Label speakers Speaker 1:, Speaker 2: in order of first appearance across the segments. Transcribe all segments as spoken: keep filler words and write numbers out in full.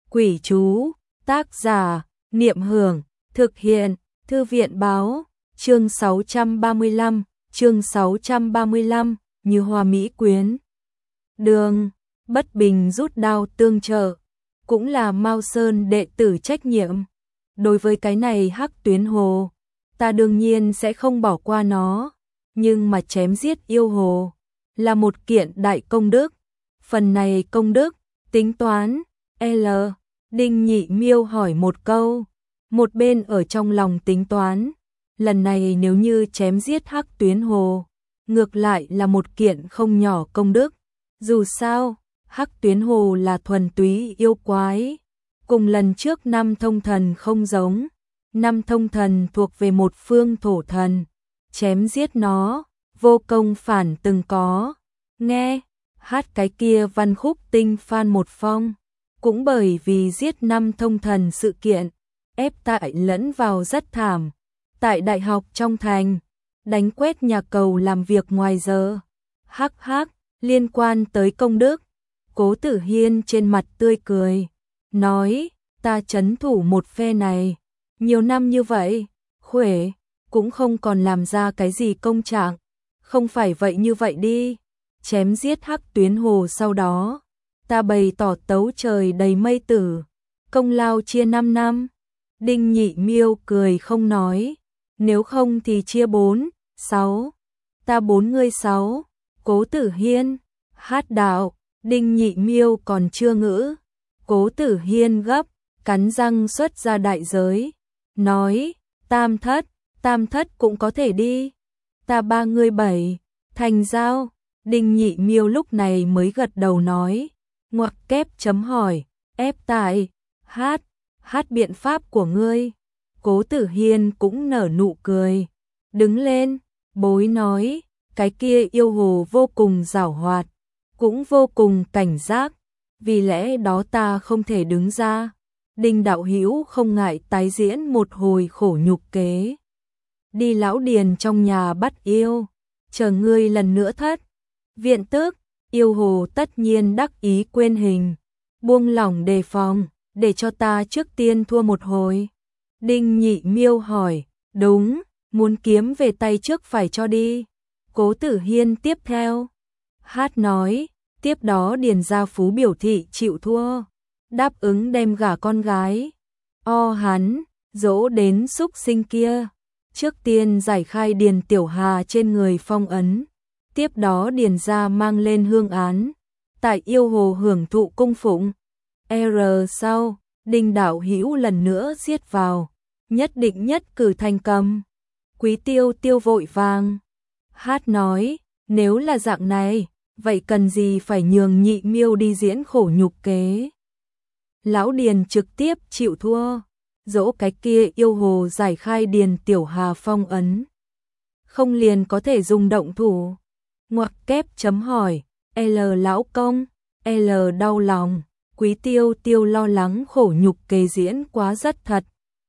Speaker 1: Quỷ chú, tác giả, Niệm Hưởng, thực hiện, Thư viện báo, chương sáu trăm ba mươi lăm, chương sáu trăm ba mươi lăm, Như Hoa Mỹ Quyến. Đường, Bất Bình rút đao tương trợ, cũng là Mao Sơn đệ tử trách nhiệm. Đối với cái này Hắc Tuyến Hồ, ta đương nhiên sẽ không bỏ qua nó, nhưng mà chém giết yêu hồ là một kiện đại công đức. Phần này công đức, tính toán, L. Đinh Nhị Miêu hỏi một câu, một bên ở trong lòng tính toán, lần này nếu như chém giết Hắc Tuyến Hồ, ngược lại là một kiện không nhỏ công đức. Dù sao, Hắc Tuyến Hồ là thuần túy yêu quái, cùng lần trước Năm Thông Thần không giống. Năm Thông Thần thuộc về một phương thổ thần, chém giết nó, vô công phản từng có. Nghe, hát cái kia văn khúc tinh Phan Một Phong, cũng bởi vì giết Năm Thông Thần sự kiện, ép tại lẫn vào rất thảm. Tại đại học trong thành, đánh quét nhà cầu làm việc ngoài giờ. Hắc hắc, liên quan tới công đức, Cố Tử Hiên trên mặt tươi cười, nói, ta trấn thủ một phe này, nhiều năm như vậy, Khuể, cũng không còn làm ra cái gì công trạng, không phải vậy như vậy đi, chém giết Hắc Tuyến Hồ sau đó, ta bày tỏ tấu trời đầy mây tử, công lao chia năm năm. Đinh Nhị Miêu cười không nói, nếu không thì chia bốn, sáu, ta bốn ngươi sáu. Cố Tử Hiên, hát đạo, Đinh Nhị Miêu còn chưa ngữ, Cố Tử Hiên gấp, cắn răng xuất ra đại giới, nói, tam thất, tam thất cũng có thể đi, ta ba ngươi bảy, thành giao. Đinh Nhị Miêu lúc này mới gật đầu nói, ngoặc kép chấm hỏi, ép tại, hát, hát biện pháp của ngươi. Cố Tử Hiên cũng nở nụ cười, đứng lên, bối nói, cái kia yêu hồ vô cùng giảo hoạt, cũng vô cùng cảnh giác, vì lẽ đó ta không thể đứng ra. Đinh đạo hữu không ngại tái diễn một hồi khổ nhục kế, đi lão điền trong nhà bắt yêu, chờ ngươi lần nữa thất viện tước. Yêu hồ tất nhiên đắc ý quên hình, buông lỏng đề phòng, để cho ta trước tiên thua một hồi. Đinh Nhị Miêu hỏi, đúng, muốn kiếm về tay trước phải cho đi. Cố Tử Hiên tiếp theo, hát nói, tiếp đó Điền Gia Phú biểu thị chịu thua, đáp ứng đem gả con gái o hắn dỗ đến xúc sinh kia, trước tiên giải khai Điền Tiểu Hà trên người phong ấn, tiếp đó Điền Gia mang lên hương án, tại yêu hồ hưởng thụ cung phụng. R sau, Đinh đạo hữu lần nữa giết vào, nhất định nhất cử thành công. Quý Tiêu Tiêu vội vàng, hát nói, nếu là dạng này, vậy cần gì phải nhường Nhị Miêu đi diễn khổ nhục kế. Lão Điền trực tiếp chịu thua, dỗ cái kia yêu hồ giải khai Điền Tiểu Hà phong ấn, không liền có thể dùng động thủ. Ngoặc kép chấm hỏi, L lão công, L đau lòng, Quý Tiêu Tiêu lo lắng khổ nhục kế diễn quá rất thật.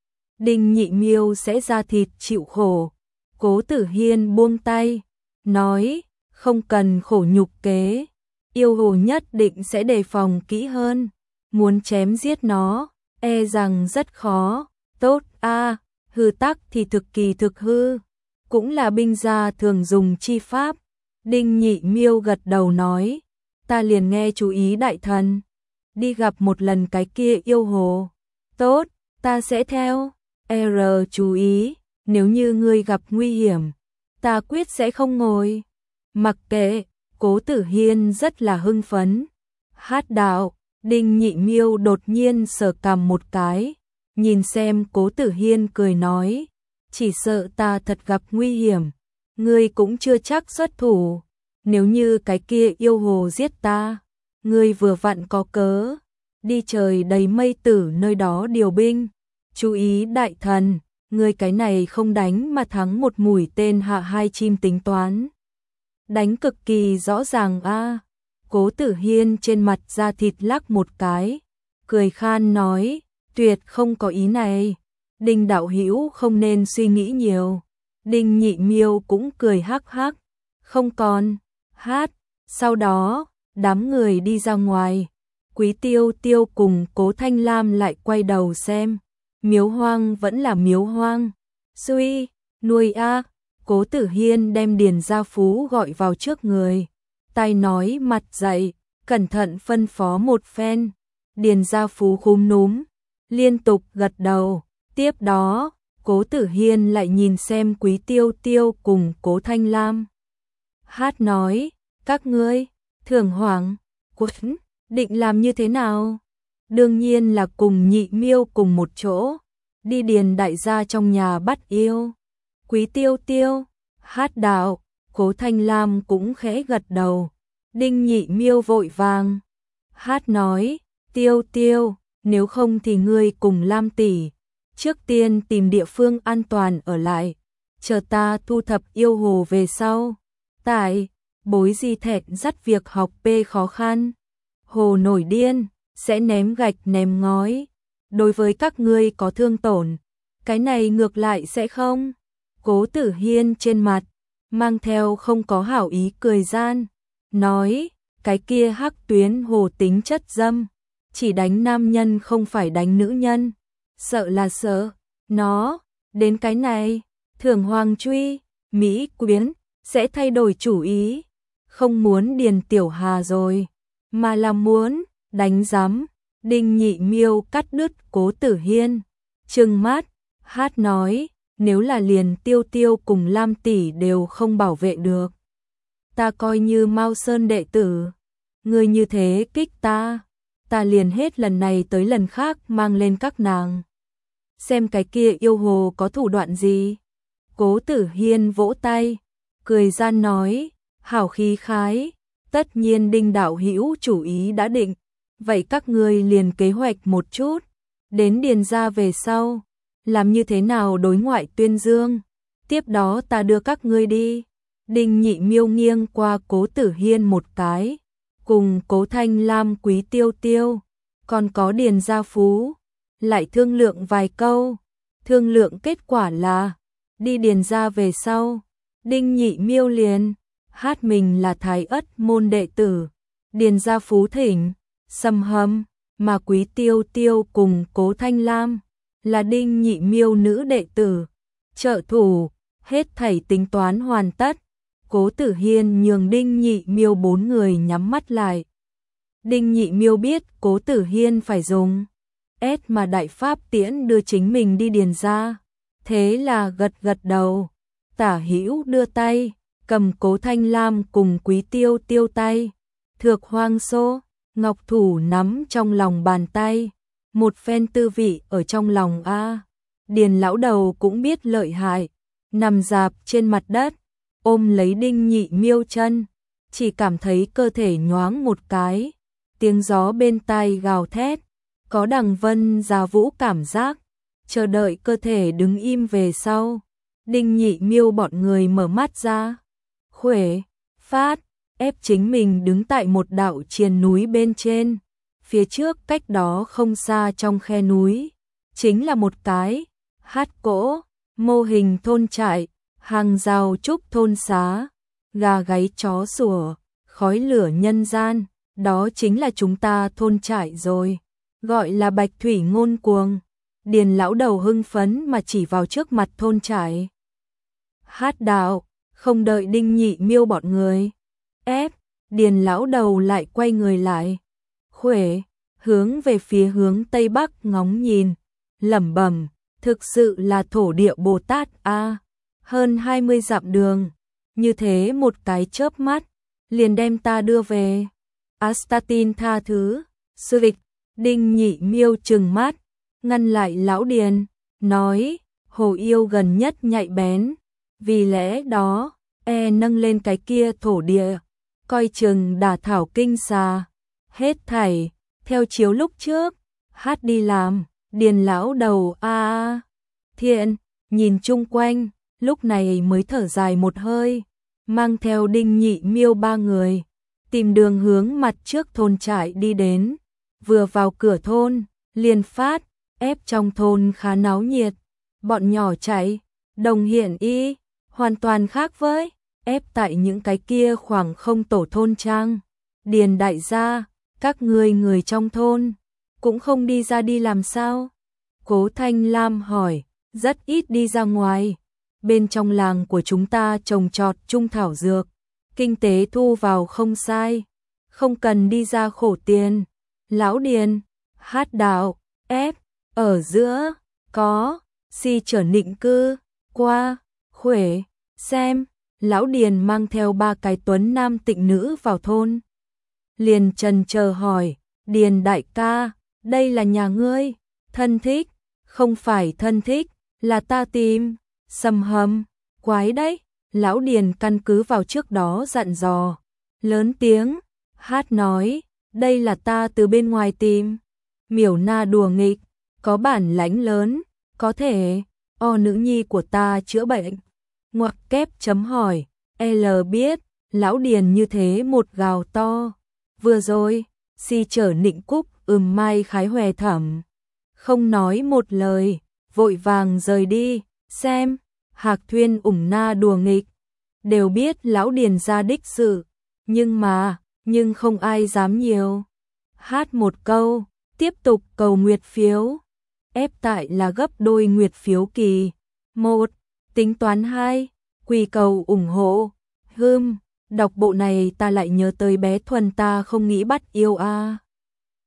Speaker 1: Đinh Nhị Miêu sẽ ra thịt chịu khổ. Cố Tử Hiên buông tay, nói, không cần khổ nhục kế, yêu hồ nhất định sẽ đề phòng kỹ hơn, muốn chém giết nó, e rằng rất khó. Tốt a, hư tắc thì thực kỳ thực hư, cũng là binh gia thường dùng chi pháp. Đinh Nhị Miêu gật đầu nói, ta liền nghe chú ý đại thần, đi gặp một lần cái kia yêu hồ. Tốt, ta sẽ theo. R chú ý, nếu như ngươi gặp nguy hiểm, ta quyết sẽ không ngồi. Mặc kệ, Cố Tử Hiên rất là hưng phấn. Hát đạo, Đinh Nhị Miêu đột nhiên sờ cằm một cái, nhìn xem Cố Tử Hiên cười nói, chỉ sợ ta thật gặp nguy hiểm, ngươi cũng chưa chắc xuất thủ, nếu như cái kia yêu hồ giết ta, ngươi vừa vặn có cớ, đi trời đầy mây tử nơi đó điều binh. Chú ý đại thần, ngươi cái này không đánh mà thắng một mũi tên hạ hai chim tính toán. Đánh cực kỳ rõ ràng a. Cố Tử Hiên trên mặt da thịt lắc một cái, cười khan nói, tuyệt không có ý này. Đinh đạo hữu không nên suy nghĩ nhiều. Đinh Nhị Miêu cũng cười hắc hắc, không còn, hát. Sau đó, đám người đi ra ngoài. Quý Tiêu Tiêu cùng Cố Thanh Lam lại quay đầu xem, miếu hoang vẫn là miếu hoang. Suy, nuôi a. Cố Tử Hiên đem Điền Gia Phú gọi vào trước người, tay nói mặt dậy, cẩn thận phân phó một phen. Điền Gia Phú khúm núm, liên tục gật đầu. Tiếp đó, Cố Tử Hiên lại nhìn xem Quý Tiêu Tiêu cùng Cố Thanh Lam. Hát nói, các ngươi, Thưởng Hoàng, Quấn, định làm như thế nào? Đương nhiên là cùng Nhị Miêu cùng một chỗ, đi Điền đại gia trong nhà bắt yêu. Quý Tiêu Tiêu, Hát đạo, Cố Thanh Lam cũng khẽ gật đầu. Đinh Nhị Miêu vội vàng. Hát nói, Tiêu Tiêu, nếu không thì ngươi cùng Lam tỷ trước tiên tìm địa phương an toàn ở lại, chờ ta thu thập yêu hồ về sau. Tại, bối di thẹn dắt việc học p khó khăn. Hồ nổi điên, sẽ ném gạch ném ngói. Đối với các ngươi có thương tổn, cái này ngược lại sẽ không. Cố Tử Hiên trên mặt, mang theo không có hảo ý cười gian, nói, cái kia hắc tuyến hồ tính chất dâm, chỉ đánh nam nhân không phải đánh nữ nhân, sợ là sợ, nó, đến cái này, Thưởng Hoàng truy, Mỹ Quyến, sẽ thay đổi chủ ý, không muốn Điền Tiểu Hà rồi, mà là muốn, đánh giám. Đinh Nhị Miêu cắt đứt Cố Tử Hiên, trừng mắt, Hát nói, nếu là liền Tiêu Tiêu cùng Lam tỷ đều không bảo vệ được, ta coi như Mao Sơn đệ tử, ngươi như thế kích ta, ta liền hết lần này tới lần khác mang lên các nàng. Xem cái kia yêu hồ có thủ đoạn gì. Cố Tử Hiên vỗ tay, cười gian nói, hảo khí khái, tất nhiên Đinh đạo hữu chủ ý đã định, vậy các ngươi liền kế hoạch một chút, đến Điền gia về sau, làm như thế nào đối ngoại tuyên dương, tiếp đó ta đưa các ngươi đi. Đinh Nhị Miêu nghiêng qua Cố Tử Hiên một cái, cùng Cố Thanh Lam, Quý Tiêu Tiêu, còn có Điền Gia Phú, lại thương lượng vài câu. Thương lượng kết quả là, đi Điền gia về sau, Đinh Nhị Miêu liền, Hát mình là Thái Ất môn đệ tử, Điền Gia Phú thỉnh, Sầm Hâm, mà Quý Tiêu Tiêu cùng Cố Thanh Lam, là Đinh Nhị Miêu nữ đệ tử, trợ thủ, hết thảy tính toán hoàn tất. Cố Tử Hiên nhường Đinh Nhị Miêu bốn người nhắm mắt lại. Đinh Nhị Miêu biết Cố Tử Hiên phải dùng S mà đại pháp tiễn đưa chính mình đi Điền gia, thế là gật gật đầu. Tả hữu đưa tay, cầm Cố Thanh Lam cùng Quý Tiêu Tiêu tay, thược hoang xô, ngọc thủ nắm trong lòng bàn tay, một phen tư vị ở trong lòng a. Điền lão đầu cũng biết lợi hại, nằm dạp trên mặt đất, ôm lấy Đinh Nhị Miêu chân, chỉ cảm thấy cơ thể nhoáng một cái, tiếng gió bên tai gào thét, có đằng vân giá vũ cảm giác, chờ đợi cơ thể đứng im về sau. Đinh Nhị Miêu bọn người mở mắt ra, khuể, phát, ép chính mình đứng tại một đạo triền núi bên trên, phía trước cách đó không xa trong khe núi, chính là một cái, hát cỗ, mô hình thôn trại, hàng rào trúc thôn xá, gà gáy chó sủa, khói lửa nhân gian, đó chính là chúng ta thôn trại rồi, gọi là Bạch Thủy Ngôn Cuồng. Điền lão đầu hưng phấn mà chỉ vào trước mặt thôn trại. Hát đạo, không đợi Đinh Nhị Miêu bọn người ép, Điền lão đầu lại quay người lại, khuể, hướng về phía hướng tây bắc ngóng nhìn, lẩm bẩm, thực sự là thổ địa Bồ Tát a, à, hơn hai mươi dặm đường, như thế một cái chớp mắt, liền đem ta đưa về. Astatin tha thứ, sư vịch. Đinh Nhị Miêu trừng mắt, ngăn lại lão Điền, nói, hồ yêu gần nhất nhạy bén, vì lẽ đó, e nâng lên cái kia thổ địa, coi chừng đả thảo kinh xà, hết thảy, theo chiếu lúc trước, Hát đi làm, Điền lão đầu a a, thiện, nhìn chung quanh, lúc này mới thở dài một hơi, mang theo Đinh Nhị Miêu ba người, tìm đường hướng mặt trước thôn trại đi đến. Vừa vào cửa thôn, liền phát, ép trong thôn khá náo nhiệt, bọn nhỏ chạy, đồng hiện y, hoàn toàn khác với, ép tại những cái kia khoảng không tổ thôn trang. Điền đại gia, Các ngươi người trong thôn cũng không đi ra đi làm sao? Cố Thanh Lam hỏi, rất ít đi ra ngoài. Bên trong làng của chúng ta trồng trọt trung thảo dược, kinh tế thu vào không sai, không cần đi ra khổ tiền. Lão Điền, hát đạo, ép, ở giữa, có, si trở nịnh cư, qua, khuể, xem, Lão Điền mang theo ba cái tuấn nam tịnh nữ vào thôn. Liền trần chờ hỏi, Điền đại ca, đây là nhà ngươi, thân thích, không phải thân thích, là ta tìm, Sầm hầm, quái đấy, Lão Điền căn cứ vào trước đó dặn dò, lớn tiếng, hát nói, đây là ta từ bên ngoài tìm. Miểu Na đùa nghịch, có bản lãnh lớn, có thể, o nữ nhi của ta chữa bệnh. Ngoặc kép chấm hỏi, L biết, Lão Điền như thế một gào to. Vừa rồi, si trở nịnh cúc ừm mai khái hòe thẩm. Không nói một lời, vội vàng rời đi, xem, Hạc Thuyên ủng Na đùa nghịch. Đều biết Lão Điền ra đích sự, nhưng mà, nhưng không ai dám nhiều. Hát một câu, tiếp tục cầu nguyệt phiếu. Ép tại là gấp đôi nguyệt phiếu kỳ. Một, tính toán hai, quỳ cầu ủng hộ. Hưm, đọc bộ này ta lại nhớ tới bé Thuần ta không nghĩ bắt yêu a. À.